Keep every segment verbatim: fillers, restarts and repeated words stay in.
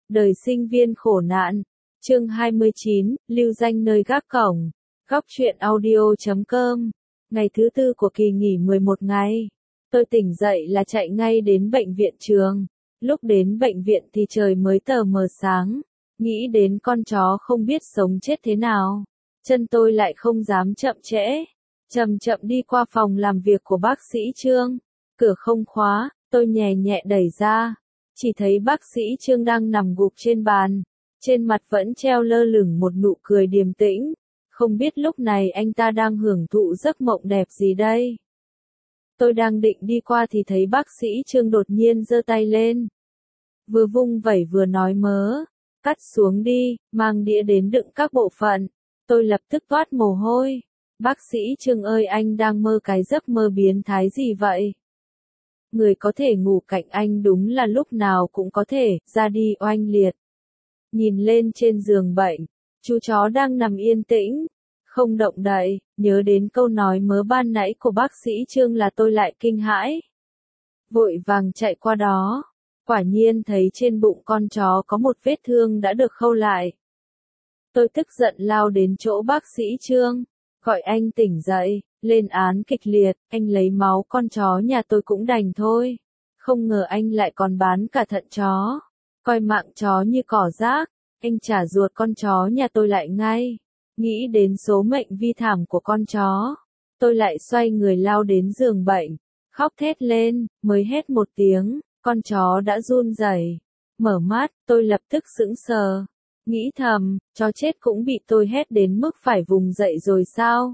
Đời sinh viên khổ nạn. Chương hai mươi chín, lưu danh nơi gác cổng. Góc truyện audio chấm com. Ngày thứ tư của kỳ nghỉ mười một ngày. Tôi tỉnh dậy là chạy ngay đến bệnh viện trường. Lúc đến bệnh viện thì trời mới tờ mờ sáng. Nghĩ đến con chó không biết sống chết thế nào. Chân tôi lại không dám chậm trễ. Chậm chậm đi qua phòng làm việc của bác sĩ Trương. Cửa không khóa, tôi nhẹ nhẹ đẩy ra. Chỉ thấy bác sĩ Trương đang nằm gục trên bàn. Trên mặt vẫn treo lơ lửng một nụ cười điềm tĩnh. Không biết lúc này anh ta đang hưởng thụ giấc mộng đẹp gì đây. Tôi đang định đi qua thì thấy bác sĩ Trương đột nhiên giơ tay lên. Vừa vung vẩy vừa nói mớ. Cắt xuống đi, mang đĩa đến đựng các bộ phận. Tôi lập tức toát mồ hôi. Bác sĩ Trương ơi, anh đang mơ cái giấc mơ biến thái gì vậy? Người có thể ngủ cạnh anh đúng là lúc nào cũng có thể ra đi oanh liệt. Nhìn lên trên giường bệnh, chú chó đang nằm yên tĩnh, không động đậy. Nhớ đến câu nói mớ ban nãy của bác sĩ Trương là tôi lại kinh hãi. Vội vàng chạy qua đó, quả nhiên thấy trên bụng con chó có một vết thương đã được khâu lại. Tôi tức giận lao đến chỗ bác sĩ Trương, gọi anh tỉnh dậy, lên án kịch liệt. Anh lấy máu con chó nhà tôi cũng đành thôi, không ngờ anh lại còn bán cả thận chó, coi mạng chó như cỏ rác. Anh trả ruột con chó nhà tôi lại ngay. Nghĩ đến số mệnh vi thảm của con chó, tôi lại xoay người lao đến giường bệnh, khóc thét lên. Mới hết một tiếng, con chó đã run rẩy. Mở mắt, tôi lập tức sững sờ, nghĩ thầm, chó chết cũng bị tôi hét đến mức phải vùng dậy rồi sao?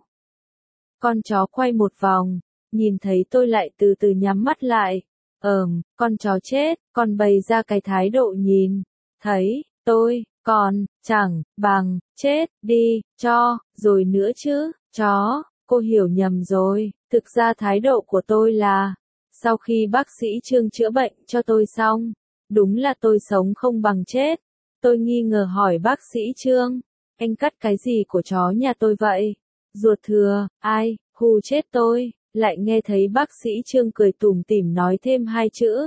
Con chó quay một vòng, nhìn thấy tôi lại từ từ nhắm mắt lại. Ờm, con chó chết, còn bày ra cái thái độ nhìn thấy tôi còn chẳng bằng chết đi cho rồi nữa chứ. Chó, cô hiểu nhầm rồi. Thực ra thái độ của tôi là, sau khi bác sĩ Trương chữa bệnh cho tôi xong, đúng là tôi sống không bằng chết. Tôi nghi ngờ hỏi bác sĩ Trương, anh cắt cái gì của chó nhà tôi vậy? Ruột thừa, ai, hù chết tôi. Lại nghe thấy bác sĩ Trương cười tủm tỉm nói thêm hai chữ.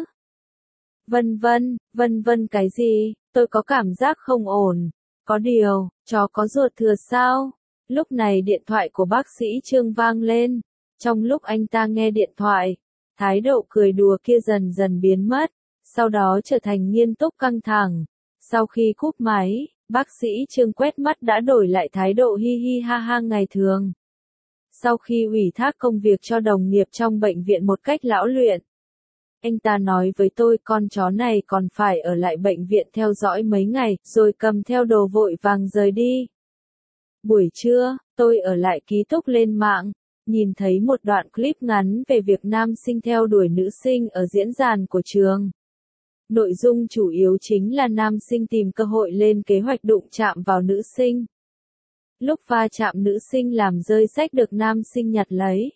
Vân vân, vân vân cái gì? Tôi có cảm giác không ổn. Có điều, chó có ruột thừa sao? Lúc này điện thoại của bác sĩ Trương vang lên. Trong lúc anh ta nghe điện thoại, thái độ cười đùa kia dần dần biến mất, sau đó trở thành nghiêm túc căng thẳng. Sau khi cúp máy, bác sĩ Trương quét mắt đã đổi lại thái độ hi hi ha ha ngày thường. Sau khi ủy thác công việc cho đồng nghiệp trong bệnh viện một cách lão luyện, anh ta nói với tôi con chó này còn phải ở lại bệnh viện theo dõi mấy ngày, rồi cầm theo đồ vội vàng rời đi. Buổi trưa, tôi ở lại ký túc lên mạng, nhìn thấy một đoạn clip ngắn về việc nam sinh theo đuổi nữ sinh ở diễn đàn của trường. Nội dung chủ yếu chính là nam sinh tìm cơ hội lên kế hoạch đụng chạm vào nữ sinh. Lúc va chạm nữ sinh làm rơi sách được nam sinh nhặt lấy.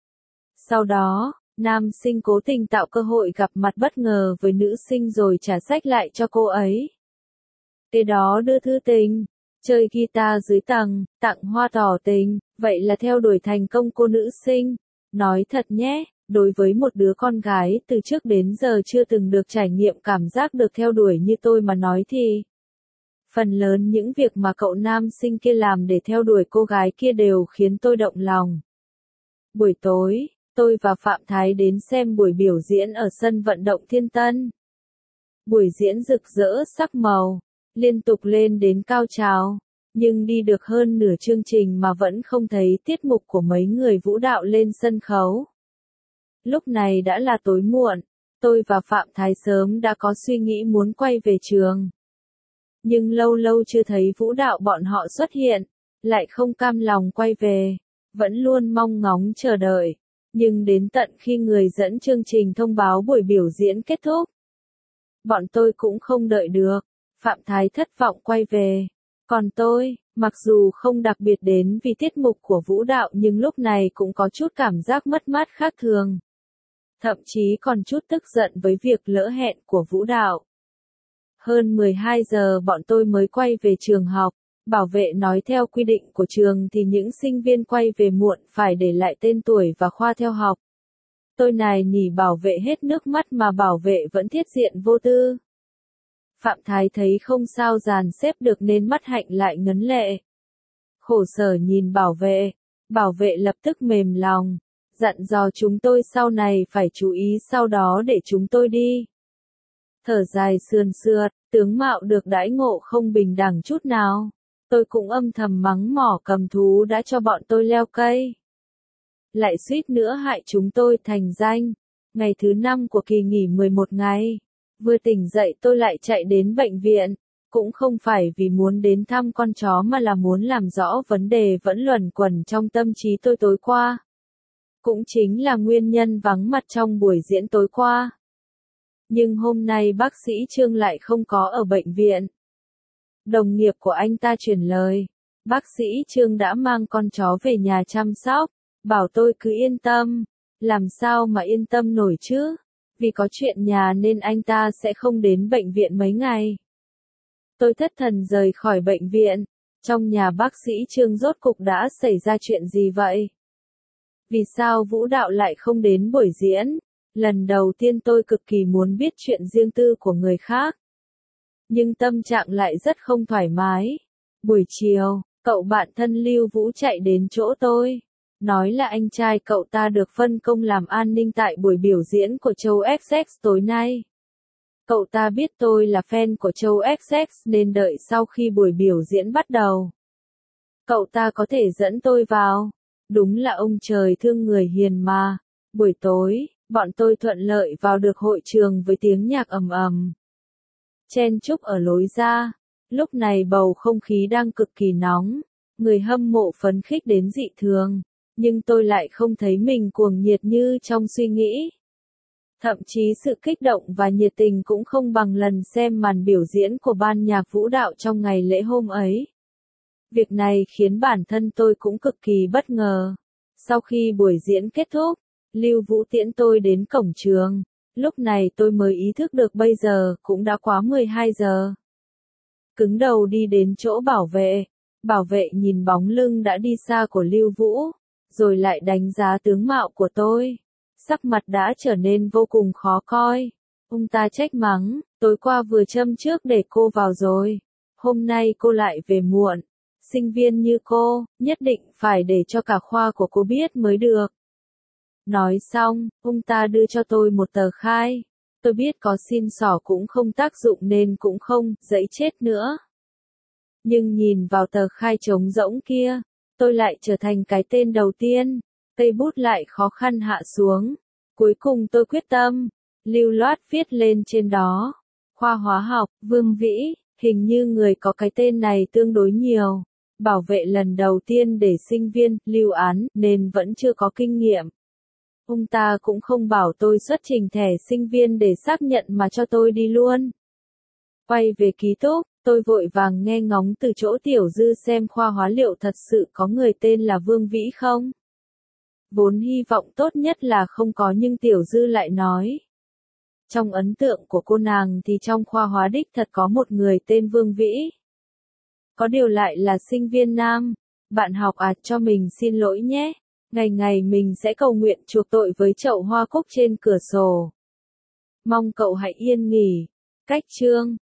Sau đó, nam sinh cố tình tạo cơ hội gặp mặt bất ngờ với nữ sinh rồi trả sách lại cho cô ấy. Kế đó đưa thư tình, chơi guitar dưới tầng, tặng hoa tỏ tình, vậy là theo đuổi thành công cô nữ sinh. Nói thật nhé, đối với một đứa con gái từ trước đến giờ chưa từng được trải nghiệm cảm giác được theo đuổi như tôi mà nói thì, phần lớn những việc mà cậu nam sinh kia làm để theo đuổi cô gái kia đều khiến tôi động lòng. Buổi tối, tôi và Phạm Thái đến xem buổi biểu diễn ở sân vận động Thiên Tân. Buổi diễn rực rỡ sắc màu, liên tục lên đến cao trào, nhưng đi được hơn nửa chương trình mà vẫn không thấy tiết mục của mấy người vũ đạo lên sân khấu. Lúc này đã là tối muộn, tôi và Phạm Thái sớm đã có suy nghĩ muốn quay về trường. Nhưng lâu lâu chưa thấy vũ đạo bọn họ xuất hiện, lại không cam lòng quay về, vẫn luôn mong ngóng chờ đợi. Nhưng đến tận khi người dẫn chương trình thông báo buổi biểu diễn kết thúc, bọn tôi cũng không đợi được, Phạm Thái thất vọng quay về. Còn tôi, mặc dù không đặc biệt đến vì tiết mục của vũ đạo nhưng lúc này cũng có chút cảm giác mất mát khác thường. Thậm chí còn chút tức giận với việc lỡ hẹn của vũ đạo. Hơn mười hai giờ bọn tôi mới quay về trường học. Bảo vệ nói theo quy định của trường thì những sinh viên quay về muộn phải để lại tên tuổi và khoa theo học. Tôi nài nỉ bảo vệ hết nước mắt mà bảo vệ vẫn thiết diện vô tư. Phạm Thái thấy không sao dàn xếp được nên mắt hạnh lại ngấn lệ. Khổ sở nhìn bảo vệ, bảo vệ lập tức mềm lòng, dặn dò chúng tôi sau này phải chú ý sau đó để chúng tôi đi. Thở dài sườn sượt, tướng mạo được đãi ngộ không bình đẳng chút nào. Tôi cũng âm thầm mắng mỏ cầm thú đã cho bọn tôi leo cây. Lại suýt nữa hại chúng tôi thành danh. Ngày thứ năm của kỳ nghỉ mười một ngày. Vừa tỉnh dậy tôi lại chạy đến bệnh viện. Cũng không phải vì muốn đến thăm con chó mà là muốn làm rõ vấn đề vẫn luẩn quẩn trong tâm trí tôi tối qua. Cũng chính là nguyên nhân vắng mặt trong buổi diễn tối qua. Nhưng hôm nay bác sĩ Trương lại không có ở bệnh viện. Đồng nghiệp của anh ta truyền lời, bác sĩ Trương đã mang con chó về nhà chăm sóc, bảo tôi cứ yên tâm. Làm sao mà yên tâm nổi chứ? Vì có chuyện nhà nên anh ta sẽ không đến bệnh viện mấy ngày. Tôi thất thần rời khỏi bệnh viện. Trong nhà bác sĩ Trương rốt cục đã xảy ra chuyện gì vậy? Vì sao Vũ Đạo lại không đến buổi diễn? Lần đầu tiên tôi cực kỳ muốn biết chuyện riêng tư của người khác. Nhưng tâm trạng lại rất không thoải mái. Buổi chiều, cậu bạn thân Lưu Vũ chạy đến chỗ tôi. Nói là anh trai cậu ta được phân công làm an ninh tại buổi biểu diễn của Châu ích ích tối nay. Cậu ta biết tôi là fan của Châu ích ích nên đợi sau khi buổi biểu diễn bắt đầu. Cậu ta có thể dẫn tôi vào. Đúng là ông trời thương người hiền mà. Buổi tối, bọn tôi thuận lợi vào được hội trường với tiếng nhạc ầm ầm. Chen chúc ở lối ra. Lúc này bầu không khí đang cực kỳ nóng. Người hâm mộ phấn khích đến dị thường. Nhưng tôi lại không thấy mình cuồng nhiệt như trong suy nghĩ. Thậm chí sự kích động và nhiệt tình cũng không bằng lần xem màn biểu diễn của ban nhạc Vũ Đạo trong ngày lễ hôm ấy. Việc này khiến bản thân tôi cũng cực kỳ bất ngờ. Sau khi buổi diễn kết thúc, Lưu Vũ tiễn tôi đến cổng trường. Lúc này tôi mới ý thức được bây giờ cũng đã quá mười hai giờ. Cứng đầu đi đến chỗ bảo vệ. Bảo vệ nhìn bóng lưng đã đi xa của Lưu Vũ, rồi lại đánh giá tướng mạo của tôi. Sắc mặt đã trở nên vô cùng khó coi. Ông ta trách mắng, tối qua vừa châm trước để cô vào rồi. Hôm nay cô lại về muộn. Sinh viên như cô, nhất định phải để cho cả khoa của cô biết mới được. Nói xong, ông ta đưa cho tôi một tờ khai. Tôi biết có xin xỏ cũng không tác dụng nên cũng không, giấy chết nữa. Nhưng nhìn vào tờ khai trống rỗng kia, tôi lại trở thành cái tên đầu tiên. Cây bút lại khó khăn hạ xuống. Cuối cùng tôi quyết tâm, lưu loát viết lên trên đó. Khoa hóa học, Vương Vĩ, hình như người có cái tên này tương đối nhiều. Bảo vệ lần đầu tiên để sinh viên, lưu án, nên vẫn chưa có kinh nghiệm. Ông ta cũng không bảo tôi xuất trình thẻ sinh viên để xác nhận mà cho tôi đi luôn. Quay về ký túc, tôi vội vàng nghe ngóng từ chỗ Tiểu Dư xem khoa hóa liệu thật sự có người tên là Vương Vĩ không. Vốn hy vọng tốt nhất là không có nhưng Tiểu Dư lại nói. Trong ấn tượng của cô nàng thì trong khoa hóa đích thật có một người tên Vương Vĩ. Có điều lại là sinh viên nam. Bạn học à, cho mình xin lỗi nhé. Ngày ngày mình sẽ cầu nguyện chuộc tội với chậu hoa cúc trên cửa sổ. Mong cậu hãy yên nghỉ. Cách chương